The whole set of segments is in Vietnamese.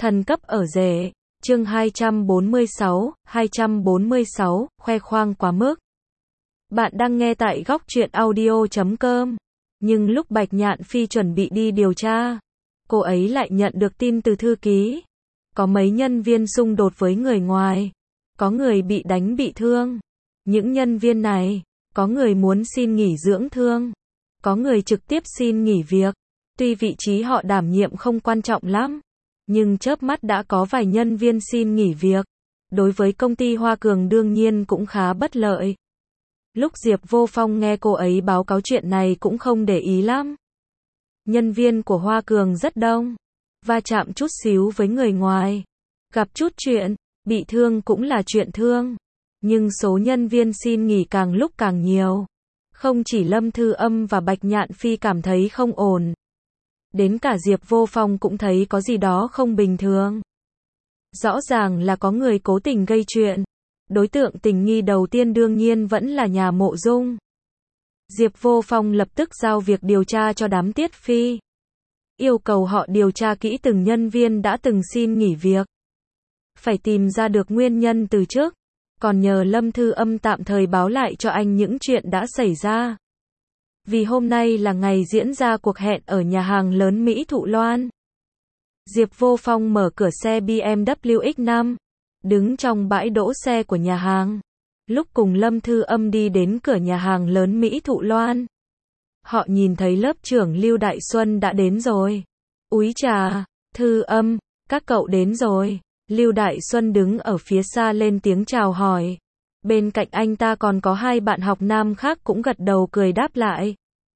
Thần cấp ở rể, chương 246, khoe khoang quá mức. Bạn đang nghe tại góc truyện audio.com. Nhưng lúc Bạch Nhạn Phi chuẩn bị đi điều tra, cô ấy lại nhận được tin từ thư ký. Có mấy nhân viên xung đột với người ngoài. Có người bị đánh bị thương. Những nhân viên này, có người muốn xin nghỉ dưỡng thương. Có người trực tiếp xin nghỉ việc. Tuy vị trí họ đảm nhiệm không quan trọng lắm, nhưng chớp mắt đã có vài nhân viên xin nghỉ việc. Đối với công ty Hoa Cường đương nhiên cũng khá bất lợi. Lúc Diệp Vô Phong nghe cô ấy báo cáo chuyện này cũng không để ý lắm. Nhân viên của Hoa Cường rất đông, va chạm chút xíu với người ngoài, gặp chút chuyện, bị thương cũng là chuyện thương. Nhưng số nhân viên xin nghỉ càng lúc càng nhiều. Không chỉ Lâm Thư Âm và Bạch Nhạn Phi cảm thấy không ổn. Đến cả Diệp Vô Phong cũng thấy có gì đó không bình thường. Rõ ràng là có người cố tình gây chuyện. Đối tượng tình nghi đầu tiên đương nhiên vẫn là nhà Mộ Dung. Diệp Vô Phong lập tức giao việc điều tra cho đám Tiết Phi. Yêu cầu họ điều tra kỹ từng nhân viên đã từng xin nghỉ việc. Phải tìm ra được nguyên nhân từ trước. Còn nhờ Lâm Thư Âm tạm thời báo lại cho anh những chuyện đã xảy ra. Vì hôm nay là ngày diễn ra cuộc hẹn ở nhà hàng lớn Mỹ Thụ Loan. Diệp Vô Phong mở cửa xe BMW X5, đứng trong bãi đỗ xe của nhà hàng. Lúc cùng Lâm Thư Âm đi đến cửa nhà hàng lớn Mỹ Thụ Loan, họ nhìn thấy lớp trưởng Lưu Đại Xuân đã đến rồi. Úi chà, Thư Âm, các cậu đến rồi. Lưu Đại Xuân đứng ở phía xa lên tiếng chào hỏi. Bên cạnh anh ta còn có hai bạn học nam khác cũng gật đầu cười đáp lại.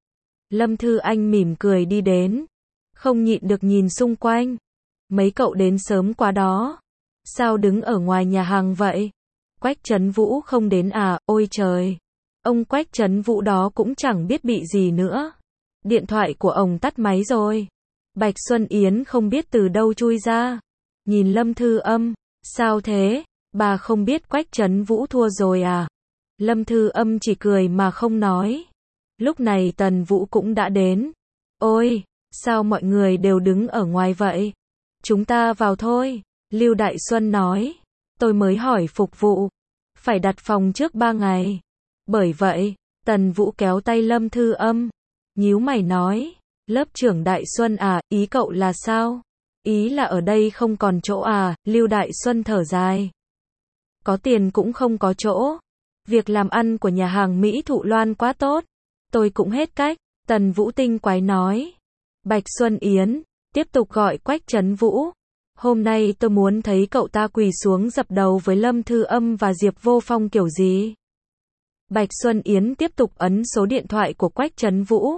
Lâm Thư Anh mỉm cười đi đến, không nhịn được nhìn xung quanh. Mấy cậu đến sớm quá đó. Sao đứng ở ngoài nhà hàng vậy? Quách Trấn Vũ không đến à? Ôi trời! Ông Quách Trấn Vũ đó cũng chẳng biết bị gì nữa. Điện thoại của ông tắt máy rồi. Bạch Xuân Yến không biết từ đâu chui ra. Nhìn Lâm Thư Âm, sao thế? Bà không biết Quách Trấn Vũ thua rồi à? Lâm Thư Âm chỉ cười mà không nói. Lúc này Tần Vũ cũng đã đến. Ôi, sao mọi người đều đứng ở ngoài vậy? Chúng ta vào thôi. Lưu Đại Xuân nói. Tôi mới hỏi phục vụ. Phải đặt phòng trước 3 ngày. Bởi vậy, Tần Vũ kéo tay Lâm Thư Âm. Nhíu mày nói. Lớp trưởng Đại Xuân à, ý cậu là sao? Ý là ở đây không còn chỗ à? Lưu Đại Xuân thở dài. Có tiền cũng không có chỗ. Việc làm ăn của nhà hàng Mỹ Thụ Loan quá tốt. Tôi cũng hết cách. Tần Vũ tinh quái nói. Bạch Xuân Yến tiếp tục gọi Quách Trấn Vũ. Hôm nay tôi muốn thấy cậu ta quỳ xuống dập đầu với Lâm Thư Âm và Diệp Vô Phong kiểu gì. Bạch Xuân Yến tiếp tục ấn số điện thoại của Quách Trấn Vũ.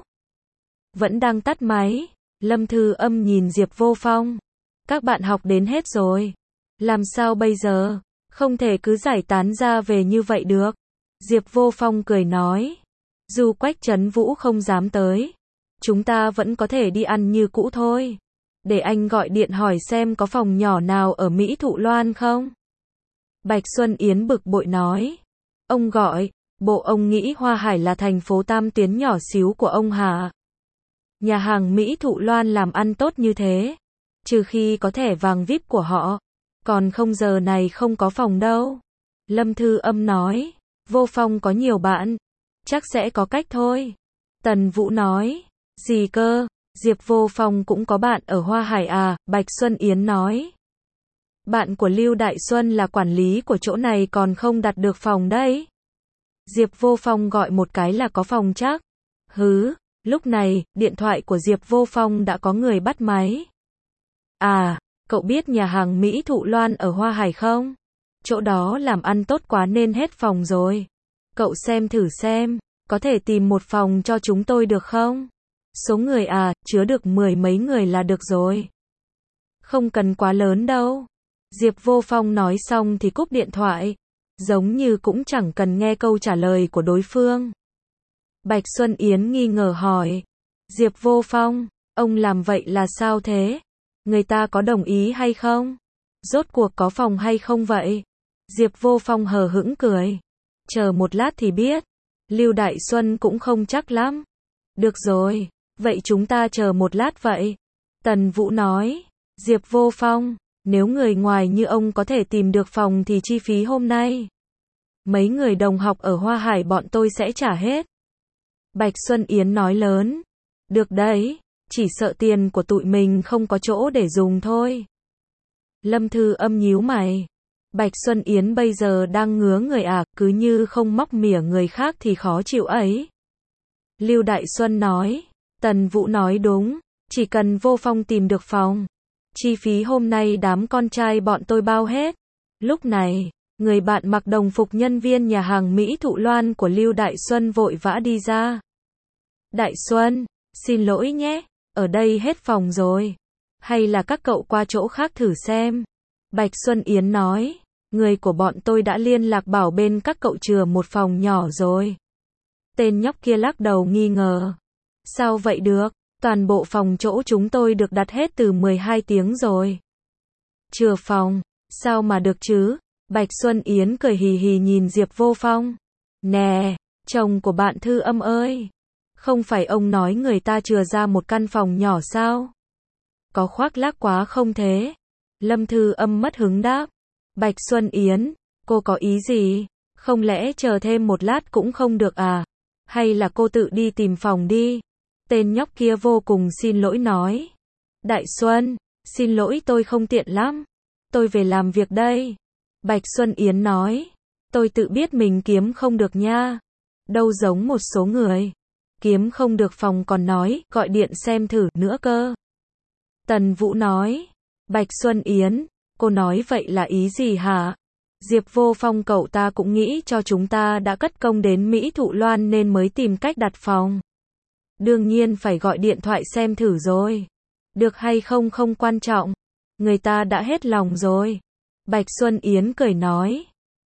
Vẫn đang tắt máy. Lâm Thư Âm nhìn Diệp Vô Phong. Các bạn học đến hết rồi. Làm sao bây giờ? Không thể cứ giải tán ra về như vậy được. Diệp Vô Phong cười nói. Dù Quách Trấn Vũ không dám tới, chúng ta vẫn có thể đi ăn như cũ thôi. Để anh gọi điện hỏi xem có phòng nhỏ nào ở Mỹ Thụ Loan không? Bạch Xuân Yến bực bội nói. Ông gọi, bộ ông nghĩ Hoa Hải là thành phố tam tuyến nhỏ xíu của ông hả? Nhà hàng Mỹ Thụ Loan làm ăn tốt như thế. Trừ khi có thẻ vàng VIP của họ. Còn không giờ này không có phòng đâu. Lâm Thư Âm nói. Vô Phong có nhiều bạn. Chắc sẽ có cách thôi. Tần Vũ nói. Gì cơ? Diệp Vô Phong cũng có bạn ở Hoa Hải à? Bạch Xuân Yến nói. Bạn của Lưu Đại Xuân là quản lý của chỗ này còn không đặt được phòng đấy. Diệp Vô Phong gọi một cái là có phòng chắc. Hứ, lúc này, điện thoại của Diệp Vô Phong đã có người bắt máy. À, cậu biết nhà hàng Mỹ Thụ Loan ở Hoa Hải không? Chỗ đó làm ăn tốt quá nên hết phòng rồi. Cậu xem thử xem, có thể tìm một phòng cho chúng tôi được không? Số người à, chứa được 10 mấy người là được rồi. Không cần quá lớn đâu. Diệp Vô Phong nói xong thì cúp điện thoại. Giống như cũng chẳng cần nghe câu trả lời của đối phương. Bạch Xuân Yến nghi ngờ hỏi. Diệp Vô Phong, ông làm vậy là sao thế? Người ta có đồng ý hay không? Rốt cuộc có phòng hay không vậy? Diệp Vô Phong hờ hững cười. Chờ một lát thì biết. Lưu Đại Xuân cũng không chắc lắm. Được rồi, vậy chúng ta chờ một lát vậy. Tần Vũ nói. Diệp Vô Phong, Nếu người ngoài như ông có thể tìm được phòng thì chi phí hôm nay mấy người đồng học ở Hoa Hải bọn tôi sẽ trả hết. Bạch Xuân Yến nói lớn. Được đấy, chỉ sợ tiền của tụi mình không có chỗ để dùng thôi. Lâm Thư Âm nhíu mày. Bạch Xuân Yến bây giờ đang ngứa người à, cứ như không móc mỉa người khác thì khó chịu ấy. Lưu Đại Xuân nói. Tần Vũ nói đúng, chỉ cần Vô Phong tìm được phòng, chi phí hôm nay đám con trai bọn tôi bao hết. Lúc này, người bạn mặc đồng phục nhân viên nhà hàng Mỹ Thụ Loan của Lưu Đại Xuân vội vã đi ra. Đại Xuân, xin lỗi nhé, ở đây hết phòng rồi. Hay là các cậu qua chỗ khác thử xem. Bạch Xuân Yến nói, người của bọn tôi đã liên lạc bảo bên các cậu chừa một phòng nhỏ rồi. Tên nhóc kia lắc đầu nghi ngờ. Sao vậy được, toàn bộ phòng chỗ chúng tôi được đặt hết từ 12 tiếng rồi. Chừa phòng, sao mà được chứ? Bạch Xuân Yến cười hì hì nhìn Diệp Vô Phong. Nè, chồng của bạn Thư Âm ơi, không phải ông nói người ta chừa ra một căn phòng nhỏ sao? Có khoác lác quá không thế? Lâm Thư Âm mất hứng đáp. Bạch Xuân Yến, cô có ý gì? Không lẽ chờ thêm một lát cũng không được à? Hay là cô tự đi tìm phòng đi? Tên nhóc kia vô cùng xin lỗi nói. Đại Xuân, xin lỗi tôi không tiện lắm. Tôi về làm việc đây. Bạch Xuân Yến nói. Tôi tự biết mình kiếm không được nha. Đâu giống một số người. Kiếm không được phòng còn nói, gọi điện xem thử nữa cơ. Tần Vũ nói. Bạch Xuân Yến, cô nói vậy là ý gì hả? Diệp Vô Phong cậu ta cũng nghĩ cho chúng ta đã cất công đến Mỹ Thụ Loan nên mới tìm cách đặt phòng. Đương nhiên phải gọi điện thoại xem thử rồi. Được hay không không quan trọng. Người ta đã hết lòng rồi. Bạch Xuân Yến cười nói.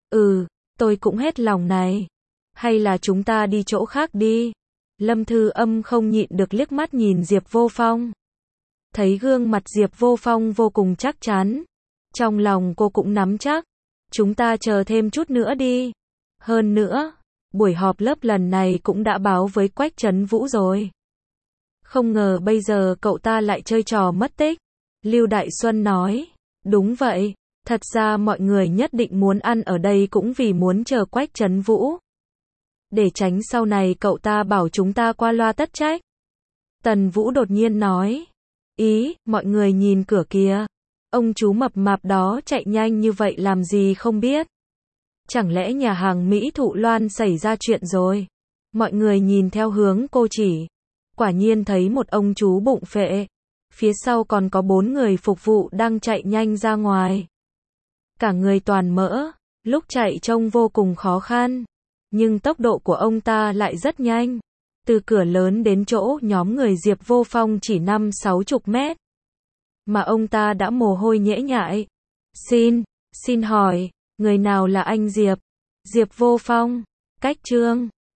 Tôi cũng hết lòng này. Hay là chúng ta đi chỗ khác đi. Lâm Thư Âm không nhịn được liếc mắt nhìn Diệp Vô Phong. Thấy gương mặt Diệp Vô Phong vô cùng chắc chắn. Trong lòng cô cũng nắm chắc. Chúng ta chờ thêm chút nữa đi. Hơn nữa, buổi họp lớp lần này cũng đã báo với Quách Trấn Vũ rồi. Không ngờ bây giờ cậu ta lại chơi trò mất tích. Lưu Đại Xuân nói. Đúng vậy, thật ra mọi người nhất định muốn ăn ở đây cũng vì muốn chờ Quách Trấn Vũ. Để tránh sau này cậu ta bảo chúng ta qua loa tất trách. Tần Vũ đột nhiên nói. Mọi người nhìn cửa kìa. Ông chú mập mạp đó chạy nhanh như vậy làm gì không biết. Chẳng lẽ nhà hàng Mỹ Thụ Loan xảy ra chuyện rồi? Mọi người nhìn theo hướng cô chỉ. Quả nhiên thấy một ông chú bụng phệ. Phía sau còn có 4 người phục vụ đang chạy nhanh ra ngoài. Cả người toàn mỡ, lúc chạy trông vô cùng khó khăn. Nhưng tốc độ của ông ta lại rất nhanh. Từ cửa lớn đến chỗ nhóm người Diệp Vô Phong chỉ 5-60 mét. Mà ông ta đã mồ hôi nhễ nhại. Xin hỏi, người nào là anh Diệp? Diệp Vô Phong, Cách Trương.